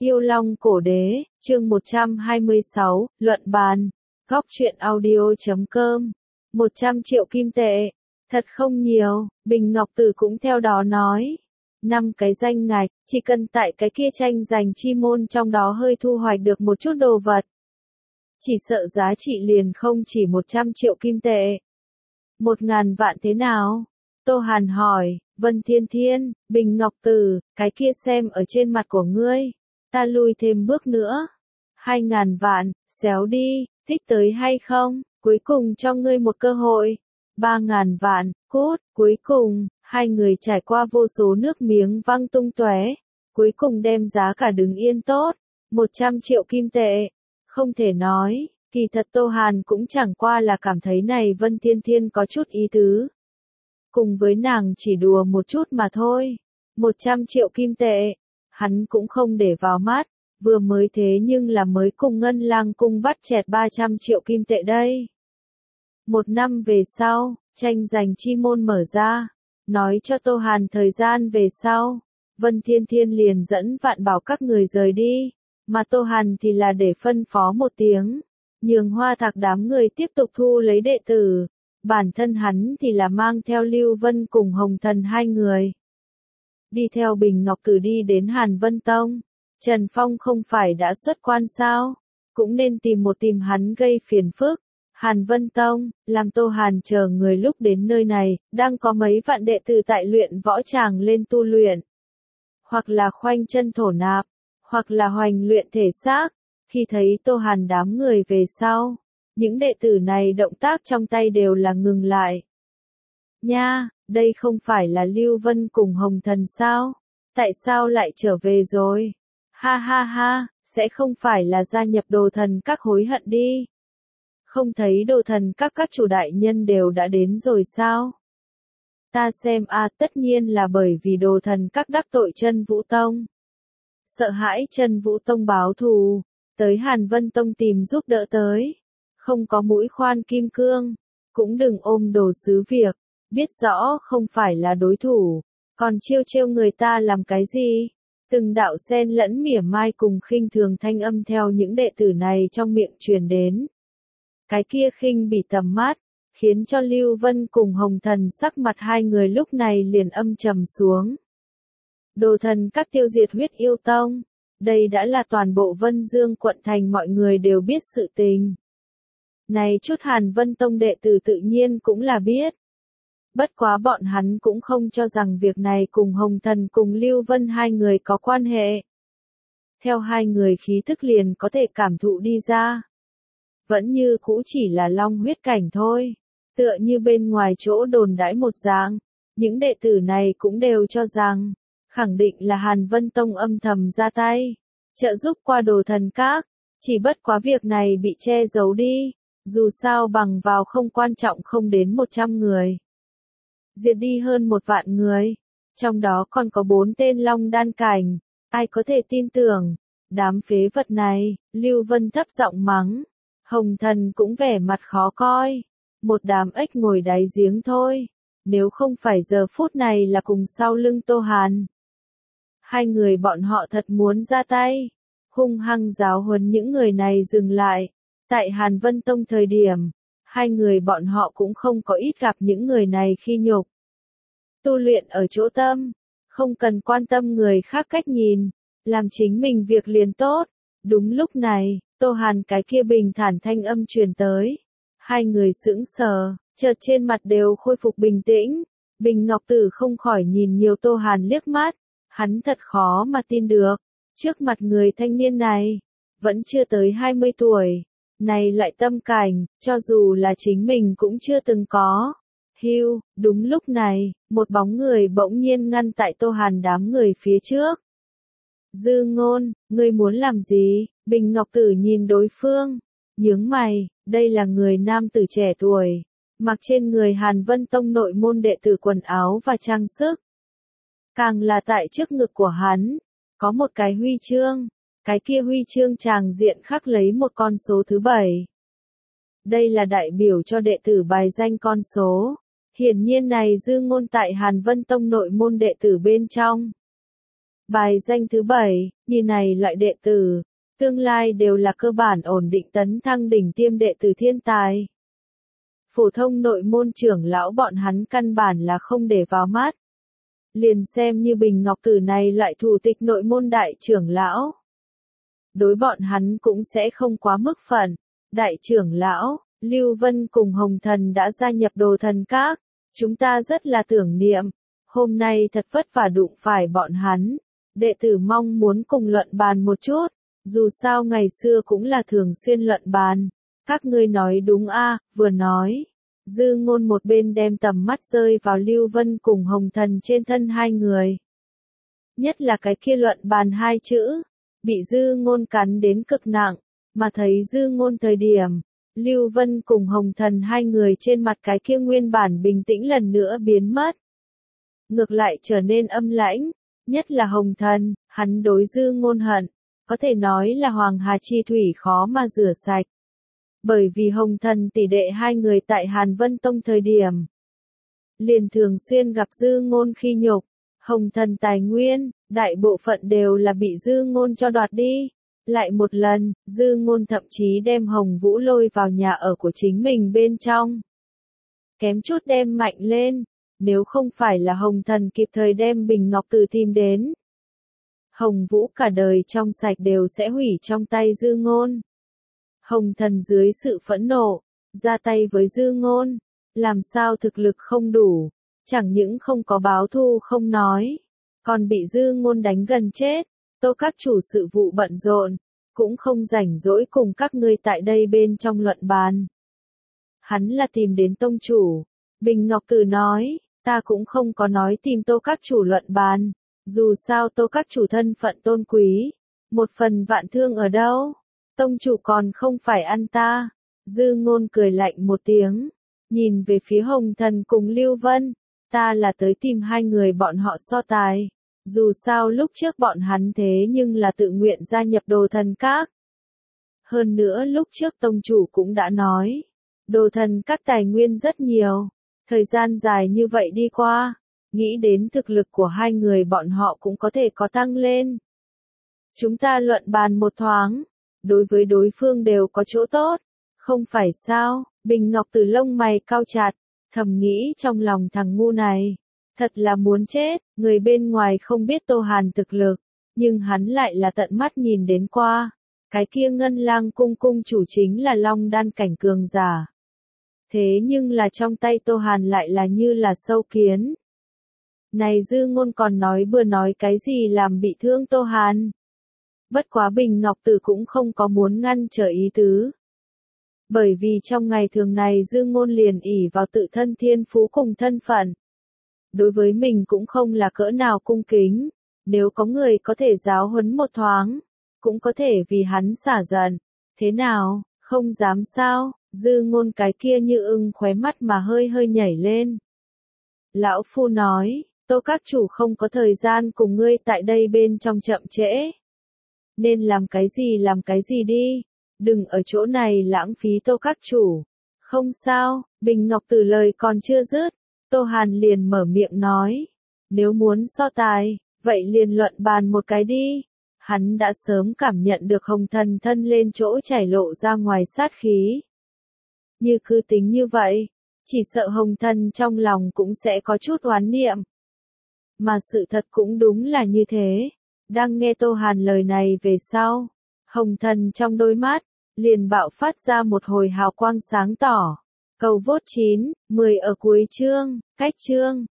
Yêu Long Cổ Đế, chương 126, luận bàn, góc truyện audio.com, 100 triệu kim tệ, thật không nhiều, Bình Ngọc Tử cũng theo đó nói. 5 cái danh ngạch, chỉ cần tại cái kia tranh giành chi môn trong đó hơi thu hoạch được một chút đồ vật. Chỉ sợ giá trị liền không chỉ 100 triệu kim tệ. 1.000 vạn thế nào? Tô Hàn hỏi, Vân Thiên Thiên, Bình Ngọc Tử, cái kia xem ở trên mặt của ngươi. Ta lùi thêm bước nữa. 2.000 vạn, xéo đi, thích tới hay không, cuối cùng cho ngươi một cơ hội. 3.000 vạn, cút, cuối cùng, hai người trải qua vô số nước miếng văng tung tóe, cuối cùng đem giá cả đứng yên tốt, 100 triệu kim tệ. Không thể nói, kỳ thật Tô Hàn cũng chẳng qua là cảm thấy này Vân Thiên Thiên có chút ý tứ. Cùng với nàng chỉ đùa một chút mà thôi. 100 triệu kim tệ, hắn cũng không để vào mắt, vừa mới thế nhưng là mới cùng Ngân Lang cung bắt chẹt 300 triệu kim tệ đây. Một năm về sau, tranh giành chi môn mở ra, nói cho Tô Hàn thời gian về sau, Vân Thiên Thiên liền dẫn Vạn Bảo các người rời đi, mà Tô Hàn thì là để phân phó một tiếng, nhường Hoa Thạc đám người tiếp tục thu lấy đệ tử, bản thân hắn thì là mang theo Lưu Vân cùng Hồng Thần hai người. Đi theo Bình Ngọc Tử đi đến Hàn Vân Tông, Trần Phong không phải đã xuất quan sao, cũng nên tìm hắn gây phiền phức. Hàn Vân Tông, làm Tô Hàn chờ người lúc đến nơi này, đang có mấy vạn đệ tử tại luyện võ tràng lên tu luyện. Hoặc là khoanh chân thổ nạp, hoặc là hoành luyện thể xác. Khi thấy Tô Hàn đám người về sau, những đệ tử này động tác trong tay đều là ngừng lại. Nha, đây không phải là Lưu Vân cùng Hồng Thần sao? Tại sao lại trở về rồi? Ha ha ha, sẽ không phải là gia nhập Đồ Thần các hối hận đi. Không thấy Đồ Thần các chủ đại nhân đều đã đến rồi sao? Ta xem tất nhiên là bởi vì Đồ Thần các đắc tội Chân Vũ Tông. Sợ hãi Chân Vũ Tông báo thù, tới Hàn Vân Tông tìm giúp đỡ tới. Không có mũi khoan kim cương, cũng đừng ôm đồ sứ việc, biết rõ không phải là đối thủ, còn trêu người ta làm cái gì? Từng đạo xen lẫn mỉa mai cùng khinh thường thanh âm theo những đệ tử này trong miệng truyền đến. Cái kia khinh bỉ tầm mắt, khiến cho Lưu Vân cùng Hồng Thần sắc mặt hai người lúc này liền âm trầm xuống. Đồ Thần các tiêu diệt huyết yêu tông, đây đã là toàn bộ Vân Dương quận thành mọi người đều biết sự tình. Này chút Hàn Vân Tông đệ tử tự nhiên cũng là biết. Bất quá bọn hắn cũng không cho rằng việc này cùng Hồng Thần cùng Lưu Vân hai người có quan hệ. Theo hai người khí thức liền có thể cảm thụ đi ra. Vẫn như cũ chỉ là long huyết cảnh thôi. Tựa như bên ngoài chỗ đồn đãi một dạng. Những đệ tử này cũng đều cho rằng, khẳng định là Hàn Vân Tông âm thầm ra tay, trợ giúp qua Đồ Thần các. Chỉ bất quá việc này bị che giấu đi. Dù sao bằng vào không quan trọng không đến 100 người. Diệt đi hơn 1 vạn người. Trong đó còn có 4 tên long đan cảnh. Ai có thể tin tưởng. Đám phế vật này, Lưu Vân thấp giọng mắng. Hồng Thần cũng vẻ mặt khó coi. Một đám ếch ngồi đáy giếng thôi. Nếu không phải giờ phút này là cùng sau lưng Tô Hàn. Hai người bọn họ thật muốn ra tay. Hung hăng giáo huấn những người này dừng lại. Tại Hàn Vân Tông thời điểm, hai người bọn họ cũng không có ít gặp những người này khi nhục. Tu luyện ở chỗ tâm, không cần quan tâm người khác cách nhìn, làm chính mình việc liền tốt. Đúng lúc này, Tô Hàn cái kia bình thản thanh âm truyền tới. Hai người sững sờ, chợt trên mặt đều khôi phục bình tĩnh. Bình Ngọc Tử không khỏi nhìn nhiều Tô Hàn liếc mắt, hắn thật khó mà tin được. Trước mặt người thanh niên này, vẫn chưa tới 20 tuổi. Này loại tâm cảnh, cho dù là chính mình cũng chưa từng có. Hưu, đúng lúc này, một bóng người bỗng nhiên ngăn tại Tô Hàn đám người phía trước. Dư Ngôn, ngươi muốn làm gì? Bình Ngọc Tử nhìn đối phương, nhướng mày, đây là người nam tử trẻ tuổi, mặc trên người Hàn Vân Tông nội môn đệ tử quần áo và trang sức. Càng là tại trước ngực của hắn, có một cái huy chương. Cái kia huy chương tràng diện khắc lấy một con số thứ 7. Đây là đại biểu cho đệ tử bài danh con số. Hiển nhiên này Dư Ngôn tại Hàn Vân Tông nội môn đệ tử bên trong. Bài danh thứ 7, như này loại đệ tử, tương lai đều là cơ bản ổn định tấn thăng đỉnh tiêm đệ tử thiên tài. Phổ thông nội môn trưởng lão bọn hắn căn bản là không để vào mắt. Liền xem như Bình Ngọc Tử này loại thủ tịch nội môn đại trưởng lão. Đối bọn hắn cũng sẽ không quá mức phận. Đại trưởng lão, Lưu Vân cùng Hồng Thần đã gia nhập Đồ Thần Các. Chúng ta rất là tưởng niệm. Hôm nay thật vất vả đụng phải bọn hắn. Đệ tử mong muốn cùng luận bàn một chút. Dù sao ngày xưa cũng là thường xuyên luận bàn. Các ngươi nói đúng a, vừa nói. Dư Ngôn một bên đem tầm mắt rơi vào Lưu Vân cùng Hồng Thần trên thân hai người. Nhất là cái kia luận bàn hai chữ, bị Dư Ngôn cắn đến cực nặng, mà thấy Dư Ngôn thời điểm, Lưu Vân cùng Hồng Thần hai người trên mặt cái kia nguyên bản bình tĩnh lần nữa biến mất. Ngược lại trở nên âm lãnh, nhất là Hồng Thần, hắn đối Dư Ngôn hận, có thể nói là Hoàng Hà chi thủy khó mà rửa sạch. Bởi vì Hồng Thần tỷ đệ hai người tại Hàn Vân Tông thời điểm, liền thường xuyên gặp Dư Ngôn khi nhục, Hồng Thần tài nguyên, đại bộ phận đều là bị Dư Ngôn cho đoạt đi. Lại một lần, Dư Ngôn thậm chí đem Hồng Vũ lôi vào nhà ở của chính mình bên trong. Kém chút đem mạnh lên, nếu không phải là Hồng Thần kịp thời đem Bình Ngọc Tử tìm đến. Hồng Vũ cả đời trong sạch đều sẽ hủy trong tay Dư Ngôn. Hồng Thần dưới sự phẫn nộ, ra tay với Dư Ngôn, làm sao thực lực không đủ, chẳng những không có báo thù không nói, còn bị Dư Ngôn đánh gần chết. Tô các chủ sự vụ bận rộn, cũng không rảnh rỗi cùng các ngươi tại đây bên trong luận bàn. Hắn là tìm đến tông chủ. Bình Ngọc Tử nói, ta cũng không có nói tìm Tô các chủ luận bàn, dù sao Tô các chủ thân phận tôn quý, một phần vạn thương ở đâu, tông chủ còn không phải ăn ta. Dư Ngôn cười lạnh một tiếng, nhìn về phía Hồng Thần cùng Lưu Vân, ta là tới tìm hai người bọn họ so tài. Dù sao lúc trước bọn hắn thế nhưng là tự nguyện gia nhập Đồ Thần Các. Hơn nữa lúc trước tông chủ cũng đã nói, Đồ Thần Các tài nguyên rất nhiều, thời gian dài như vậy đi qua, nghĩ đến thực lực của hai người bọn họ cũng có thể có tăng lên. Chúng ta luận bàn một thoáng, đối với đối phương đều có chỗ tốt, không phải sao? Bình Ngọc Tử lông mày cau chặt, thầm nghĩ trong lòng thằng ngu này. Thật là muốn chết, người bên ngoài không biết Tô Hàn thực lực, nhưng hắn lại là tận mắt nhìn đến qua. Cái kia Ngân Lang cung cung chủ chính là Long đan cảnh cường giả. Thế nhưng là trong tay Tô Hàn lại là như là sâu kiến. Này Dư Ngôn còn nói bừa nói cái gì làm bị thương Tô Hàn. Bất quá Bình Ngọc Tử cũng không có muốn ngăn trở ý tứ. Bởi vì trong ngày thường này Dư Ngôn liền ỷ vào tự thân thiên phú cùng thân phận. Đối với mình cũng không là cỡ nào cung kính, nếu có người có thể giáo huấn một thoáng, cũng có thể vì hắn xả giận. Thế nào, không dám sao? Dư Ngôn cái kia như ưng khóe mắt mà hơi hơi nhảy lên. Lão phu nói, Tô các chủ không có thời gian cùng ngươi tại đây bên trong chậm trễ. Nên làm cái gì đi, đừng ở chỗ này lãng phí Tô các chủ. Không sao, Bình Ngọc Tử lời còn chưa dứt. Tô Hàn liền mở miệng nói, nếu muốn so tài, vậy liền luận bàn một cái đi. Hắn đã sớm cảm nhận được Hồng Thần thân lên chỗ chảy lộ ra ngoài sát khí. Như cứ tính như vậy, chỉ sợ Hồng Thần trong lòng cũng sẽ có chút oán niệm. Mà sự thật cũng đúng là như thế. Đang nghe Tô Hàn lời này về sau, Hồng Thần trong đôi mắt, liền bạo phát ra một hồi hào quang sáng tỏ. Cầu vote 9, 10 ở cuối chương, cách chương.